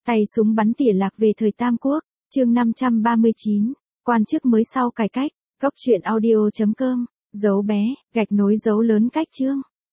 Tay súng bắn tỉa lạc về thời Tam Quốc, chương 539, quan chức mới sau cải cách, góc truyện audio.com, dấu bé, gạch nối dấu lớn cách chương.